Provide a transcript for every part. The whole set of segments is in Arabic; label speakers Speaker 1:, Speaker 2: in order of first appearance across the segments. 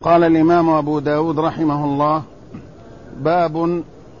Speaker 1: قال الإمام أبو داود رحمه الله: باب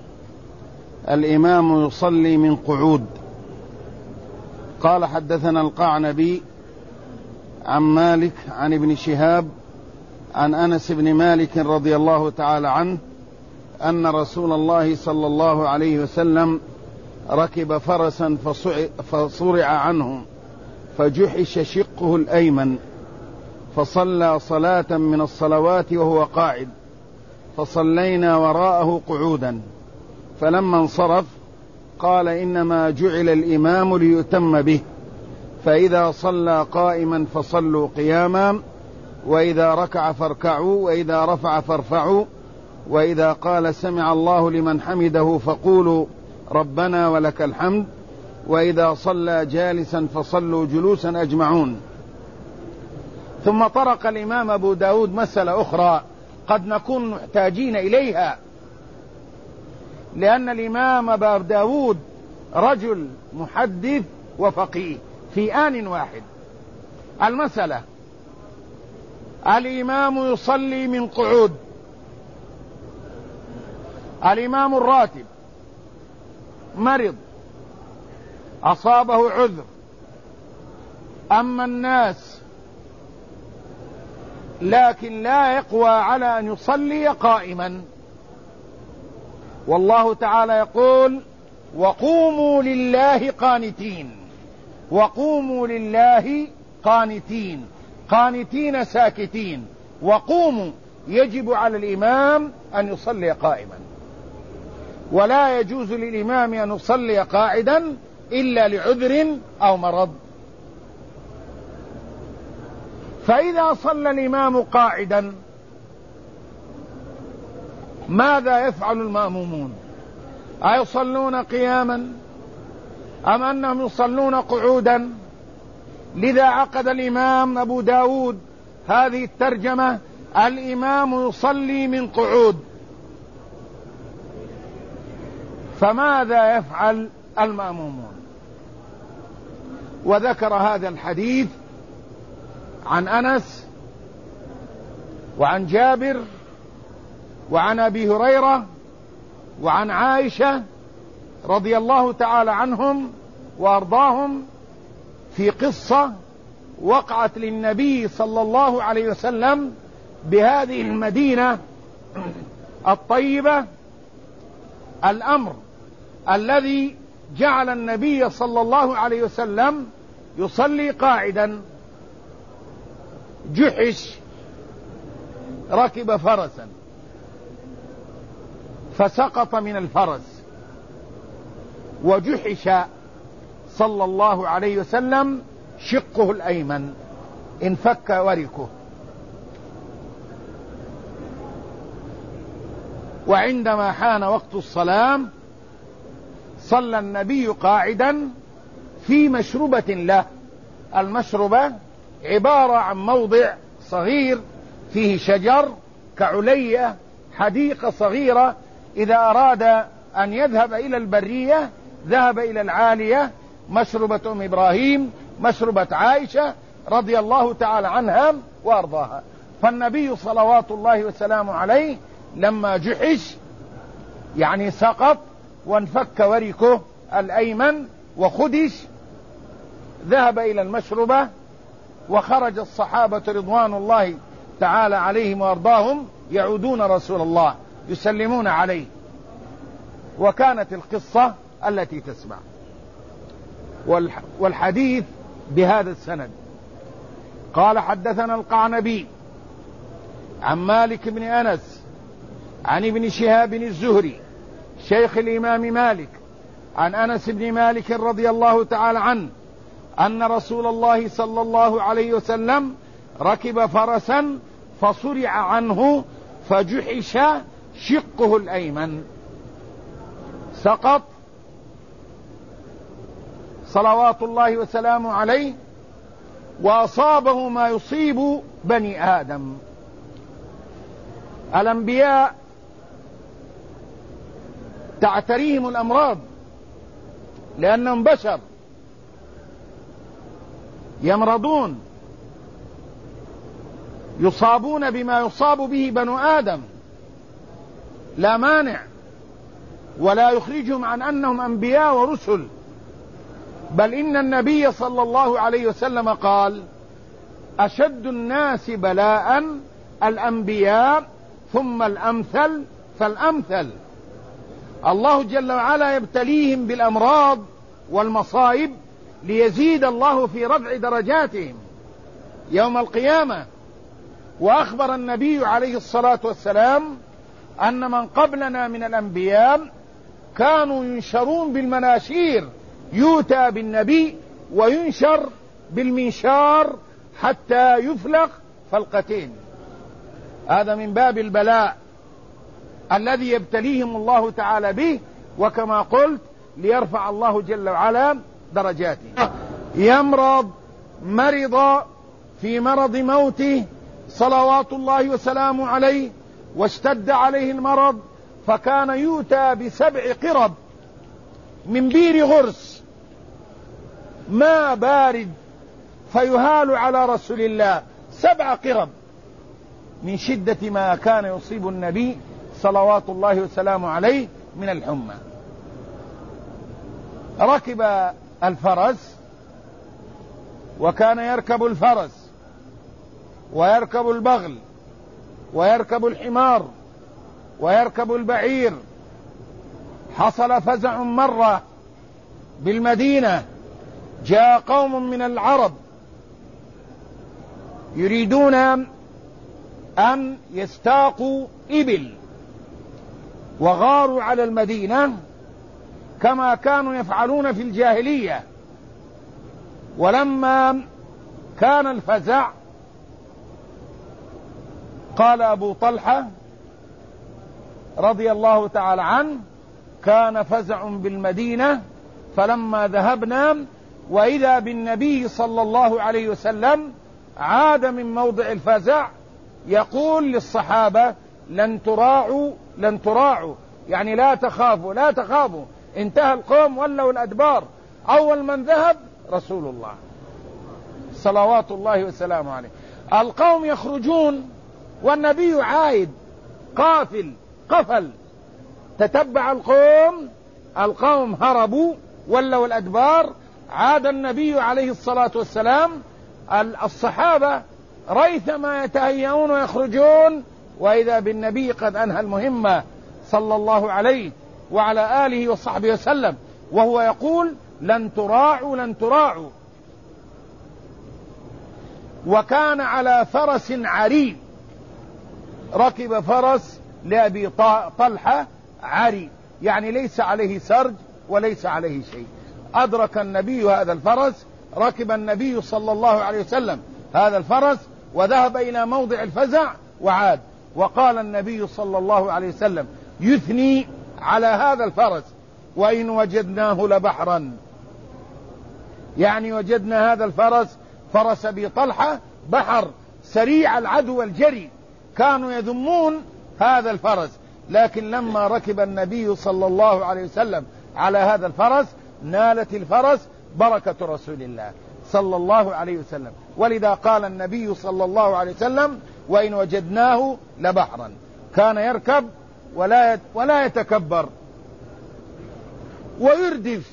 Speaker 1: الإمام يصلي من قعود. قال: حدثنا القعنبي عن مالك عن ابن شهاب عن أنس بن مالك رضي الله تعالى عنه أن رسول الله صلى الله عليه وسلم ركب فرسا فصرع عنه فجحش شقه الأيمن، فصلى صلاة من الصلوات وهو قاعد، فصلينا وراءه قعودا، فلما انصرف قال: إنما جعل الإمام ليؤتم به، فإذا صلى قائما فصلوا قياما، وإذا ركع فاركعوا، وإذا رفع فارفعوا، وإذا قال سمع الله لمن حمده فقولوا ربنا ولك الحمد، وإذا صلى جالسا فصلوا جلوسا أجمعون. ثم طرق الإمام أبو داود مسألة أخرى قد نكون محتاجين إليها، لأن الإمام أبو داود رجل محدث وفقيه في آن واحد. المسألة: الإمام يصلي من قعود، الإمام الراتب مرض أصابه عذر، أما الناس لكن لا يقوى على أن يصلي قائما، والله تعالى يقول: وقوموا لله قانتين، وقوموا لله قانتين، قانتين ساكتين. وقوموا يجب على الإمام أن يصلي قائما، ولا يجوز للإمام أن يصلي قاعدا إلا لعذر أو مرض. فإذا صلى الإمام قاعدا ماذا يفعل المأمومون؟ أيصلون قياما أم أنهم يصلون قعودا؟ لذا عقد الإمام أبو داود هذه الترجمة: الإمام يصلي من قعود. فماذا يفعل المأمومون؟ وذكر هذا الحديث عن أنس وعن جابر وعن أبي هريرة وعن عائشة رضي الله تعالى عنهم وأرضاهم في قصة وقعت للنبي صلى الله عليه وسلم بهذه المدينة الطيبة، الأمر الذي جعل النبي صلى الله عليه وسلم يصلي قاعدا. جحش ركب فرسا فسقط من الفرس، وجحش صلى الله عليه وسلم شقه الأيمن، انفك وركه. وعندما حان وقت الصلاة صلى النبي قاعدا في مشربة له. المشربة عبارة عن موضع صغير فيه شجر كعلية، حديقة صغيرة، إذا أراد أن يذهب إلى البرية ذهب إلى العالية. مشربة أم إبراهيم، مشربة عائشة رضي الله تعالى عنها وأرضاها. فالنبي صلوات الله وسلامه عليه لما جحش يعني سقط وانفك وركه الأيمن وخدش، ذهب إلى المشربة، وخرج الصحابة رضوان الله تعالى عليهم وأرضاهم يعودون رسول الله يسلمون عليه. وكانت القصة التي تسمع، والحديث بهذا السند. قال: حدثنا القعنبي عن مالك بن أنس عن ابن شهاب الزهري شيخ الإمام مالك عن أنس بن مالك رضي الله تعالى عنه أن رسول الله صلى الله عليه وسلم ركب فرسا فصرع عنه فجحش شقه الأيمن، سقط صلوات الله وسلامه عليه، وأصابه ما يصيب بني آدم. الأنبياء تعتريهم الأمراض لأنهم بشر يمرضون، يصابون بما يصاب به بنو آدم لا مانع، ولا يخرجهم عن أنهم أنبياء ورسل، بل إن النبي صلى الله عليه وسلم قال: أشد الناس بلاء الأنبياء ثم الأمثل فالأمثل. الله جل وعلا يبتليهم بالأمراض والمصائب ليزيد الله في رفع درجاتهم يوم القيامة. وأخبر النبي عليه الصلاة والسلام أن من قبلنا من الأنبياء كانوا ينشرون بالمناشير، يؤتى بالنبي وينشر بالمنشار حتى يفلق فلقتين. هذا من باب البلاء الذي يبتليهم الله تعالى به، وكما قلت ليرفع الله جل وعلا درجاته. يمرض مرض في مرض موته صلوات الله وسلامه عليه، واشتد عليه المرض، فكان يؤتى ب7 قرب من بير غرس ماء بارد فيهال على رسول الله، 7 قرب من شدة ما كان يصيب النبي صلوات الله وسلامه عليه من الحمى. ركب الفرس، وكان يركب الفرس ويركب البغل ويركب الحمار ويركب البعير. حصل فزع مرة بالمدينة، جاء قوم من العرب يريدون أن يستاقوا إبل، وغاروا على المدينة كما كانوا يفعلون في الجاهلية. ولما كان الفزع قال أبو طلحة رضي الله تعالى عنه: كان فزع بالمدينة فلما ذهبنا وإذا بالنبي صلى الله عليه وسلم عاد من موضع الفزع يقول للصحابة: لن تراعوا لن تراعوا، يعني لا تخافوا لا تخافوا، انتهى القوم ولوا الأدبار، أول من ذهب رسول الله صلوات الله وسلامه عليه. القوم يخرجون والنبي عائد قفل، تتبع القوم هربوا ولوا الأدبار، عاد النبي عليه الصلاة والسلام. الصحابة ريثما يتهيئون ويخرجون، وإذا بالنبي قد أنهى المهمة صلى الله عليه وعلى آله وصحبه وسلم، وهو يقول: لن تراعوا لن تراعوا. وكان على فرس عري، ركب فرس لأبي طلحة عري، يعني ليس عليه سرج وليس عليه شيء. أدرك النبي هذا الفرس، ركب النبي صلى الله عليه وسلم هذا الفرس وذهب إلى موضع الفزع وعاد. وقال النبي صلى الله عليه وسلم يثني على هذا الفرس: وإن وجدناه لبحرا، يعني وجدنا هذا الفرس فرس أبي طلحة بحر سريع العدو والجري. كانوا يذمون هذا الفرس، لكن لما ركب النبي صلى الله عليه وسلم على هذا الفرس نالت الفرس بركة رسول الله صلى الله عليه وسلم. ولذا قال النبي صلى الله عليه وسلم: وإن وجدناه لبحرا. كان يركب ولا يتكبر ويردف.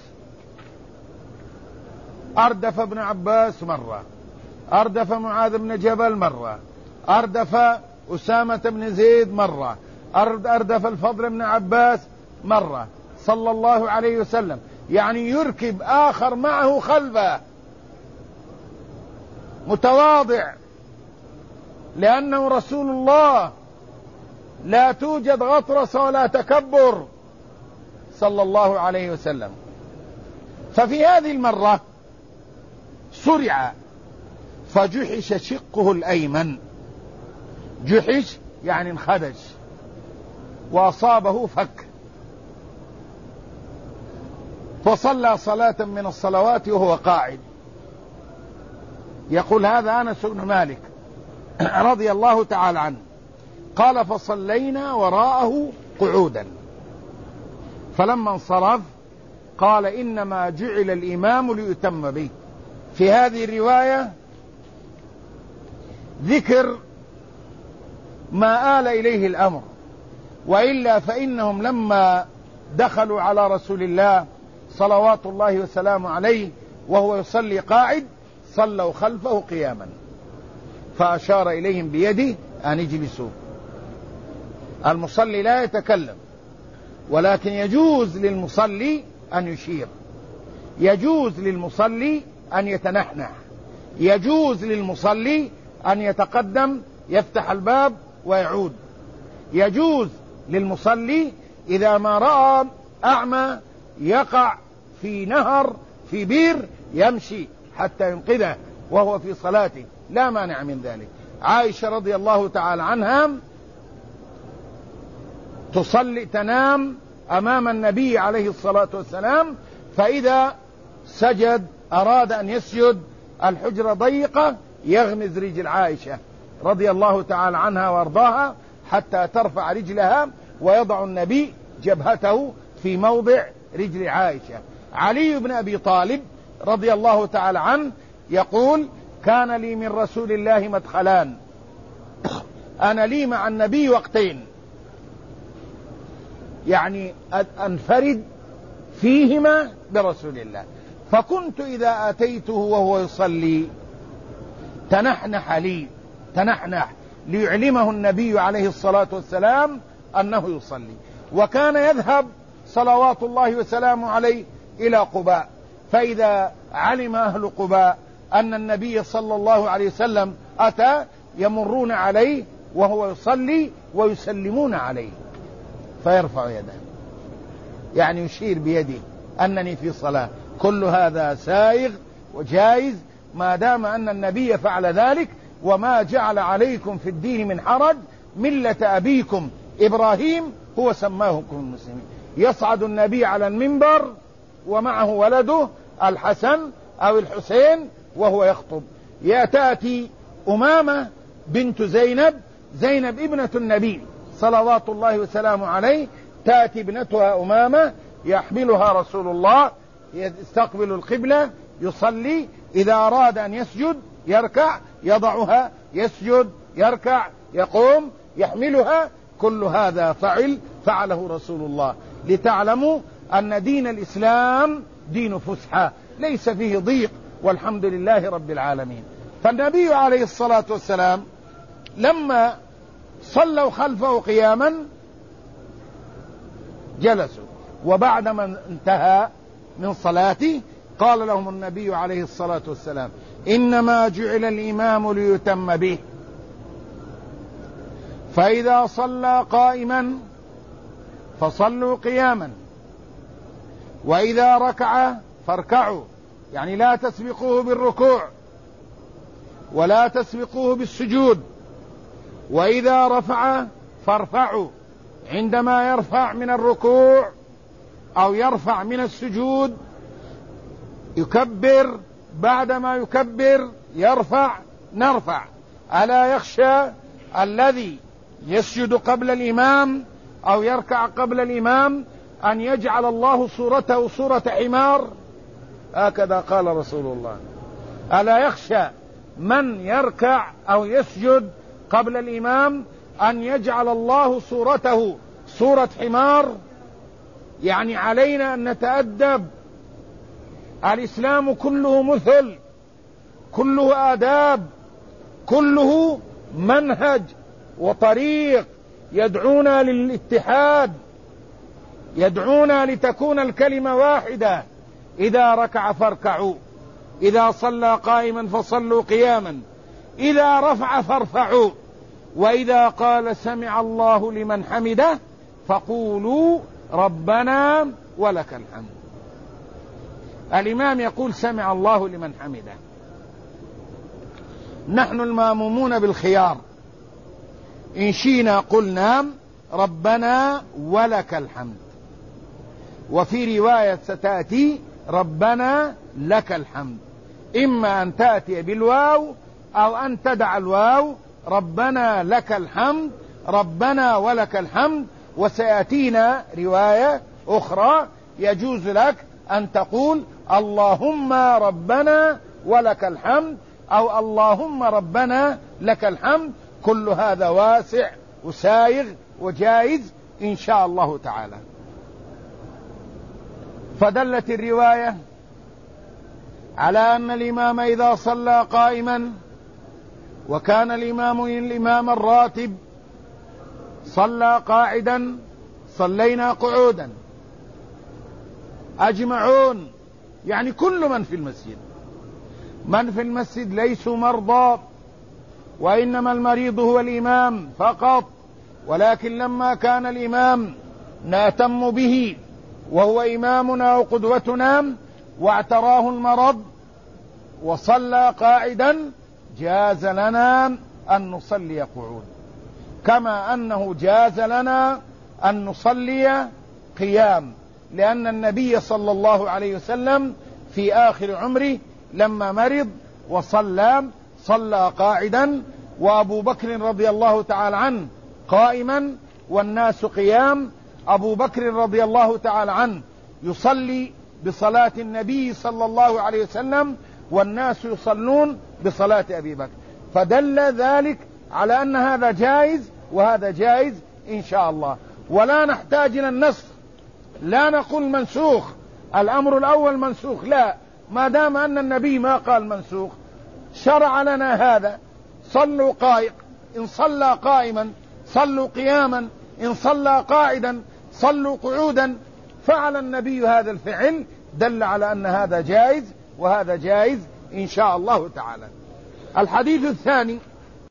Speaker 1: أردف ابن عباس مرة، أردف معاذ بن جبل مرة، أردف أسامة بن زيد مرة، أردف الفضل بن عباس مرة صلى الله عليه وسلم، يعني يركب آخر معه خلفه متواضع، لأنه رسول الله، لا توجد غطرسة ولا تكبر صلى الله عليه وسلم. ففي هذه المرة سرع فجحش شقه الأيمن، جحش يعني انخدش، وأصابه فك، فصلى صلاة من الصلوات وهو قاعد. يقول هذا أنس بن مالك رضي الله تعالى عنه قال: فصلينا وراءه قعودا، فلما انصرف قال: إنما جعل الإمام ليتم به. في هذه الرواية ذكر ما آل إليه الأمر، وإلا فإنهم لما دخلوا على رسول الله صلوات الله وسلامه عليه وهو يصلي قاعد صلوا خلفه قياما، فأشار إليهم بيده أن اجلسوا. المصلي لا يتكلم، ولكن يجوز للمصلي أن يشير، يجوز للمصلي أن يتنحنح، يجوز للمصلي أن يتقدم يفتح الباب ويعود، يجوز للمصلي إذا ما رأى أعمى يقع في نهر في بير يمشي حتى ينقذه وهو في صلاته، لا مانع من ذلك. عائشة رضي الله تعالى عنها تنام أمام النبي عليه الصلاة والسلام، فإذا سجد أراد أن يسجد الحجرة ضيقة يغمز رجل عائشة رضي الله تعالى عنها وارضاها حتى ترفع رجلها، ويضع النبي جبهته في موضع رجل عائشة. علي بن أبي طالب رضي الله تعالى عنه يقول: كان لي من رسول الله مدخلان، أنا لي مع النبي وقتين، يعني أنفرد فيهما برسول الله، فكنت إذا أتيته وهو يصلي تنحنح ليعلمه النبي عليه الصلاة والسلام أنه يصلي. وكان يذهب صلوات الله وسلامه عليه إلى قباء، فإذا علم أهل قباء أن النبي صلى الله عليه وسلم أتى يمرون عليه وهو يصلي ويسلمون عليه فيرفع يده، يعني يشير بيده أنني في صلاة. كل هذا سائغ وجائز ما دام أن النبي فعل ذلك. وما جعل عليكم في الدين من حرج ملة أبيكم إبراهيم هو سماكم المسلمين. يصعد النبي على المنبر ومعه ولده الحسن أو الحسين وهو يخطب، تأتي أمامة بنت زينب ابنة النبي صلوات الله وسلامه عليه، تأتي ابنتها أمامة يحملها رسول الله يستقبل القبلة يصلي، إذا أراد أن يسجد يركع يضعها، يسجد يركع يقوم يحملها. كل هذا فعله رسول الله، لتعلموا أن دين الإسلام دين فسحة ليس فيه ضيق، والحمد لله رب العالمين. فالنبي عليه الصلاة والسلام لما صلوا خلفه قياما جلسوا، وبعدما انتهى من صلاته قال لهم النبي عليه الصلاة والسلام: إنما جعل الإمام ليتم به، فإذا صلى قائما فصلوا قياما، وإذا ركع فاركعوا، يعني لا تسبقوه بالركوع ولا تسبقوه بالسجود، وإذا رفع فارفعوا، عندما يرفع من الركوع أو يرفع من السجود يكبر، بعدما يكبر يرفع نرفع. ألا يخشى الذي يسجد قبل الإمام أو يركع قبل الإمام أن يجعل الله صورته صورة حمار؟ هكذا قال رسول الله. ألا يخشى من يركع أو يسجد قبل الإمام أن يجعل الله صورته صورة حمار؟ يعني علينا أن نتأدب. الإسلام كله مثل، كله آداب، كله منهج وطريق، يدعونا للاتحاد، يدعونا لتكون الكلمة واحدة. إذا ركع فاركعوا، إذا صلى قائما فصلوا قياما، إذا رفع فارفعوا، وإذا قال سمع الله لمن حمده فقولوا ربنا ولك الحمد. الإمام يقول سمع الله لمن حمده، نحن المامومون بالخيار، إن شئنا قلنا ربنا ولك الحمد، وفي رواية ستأتي ربنا لك الحمد، إما أن تأتي بالواو أو أن تدع الواو، ربنا لك الحمد، ربنا ولك الحمد. وسيأتينا رواية أخرى يجوز لك أن تقول اللهم ربنا ولك الحمد أو اللهم ربنا لك الحمد. كل هذا واسع وسايغ وجائز إن شاء الله تعالى. فدلت الرواية على أن الإمام إذا صلى قائما وكان الإمام الراتب صلى قاعدا صلينا قعودا أجمعون، يعني كل من في المسجد. من في المسجد ليسوا مرضى، وإنما المريض هو الإمام فقط، ولكن لما كان الإمام نأتم به وهو إمامنا وقدوتنا واعتراه المرض وصلى قاعدا جاز لنا أن نصلي قعود، كما أنه جاز لنا أن نصلي قيام، لأن النبي صلى الله عليه وسلم في آخر عمره لما مرض صلى قاعدا، وأبو بكر رضي الله تعالى عنه قائما والناس قيام. أبو بكر رضي الله تعالى عنه يصلي بصلاة النبي صلى الله عليه وسلم والناس يصلون بصلاة أبي بكر، فدل ذلك على أن هذا جائز وهذا جائز إن شاء الله. ولا نحتاج إلى النسخ، لا نقول منسوخ، الأمر الأول منسوخ، لا، ما دام أن النبي ما قال منسوخ شرع لنا هذا. صلوا إن صلى قائما صلوا قياما، إن صلى قاعدا صلوا قعودا. فعل النبي هذا الفعل، دل على أن هذا جائز وهذا جائز إن شاء الله تعالى. الحديث الثاني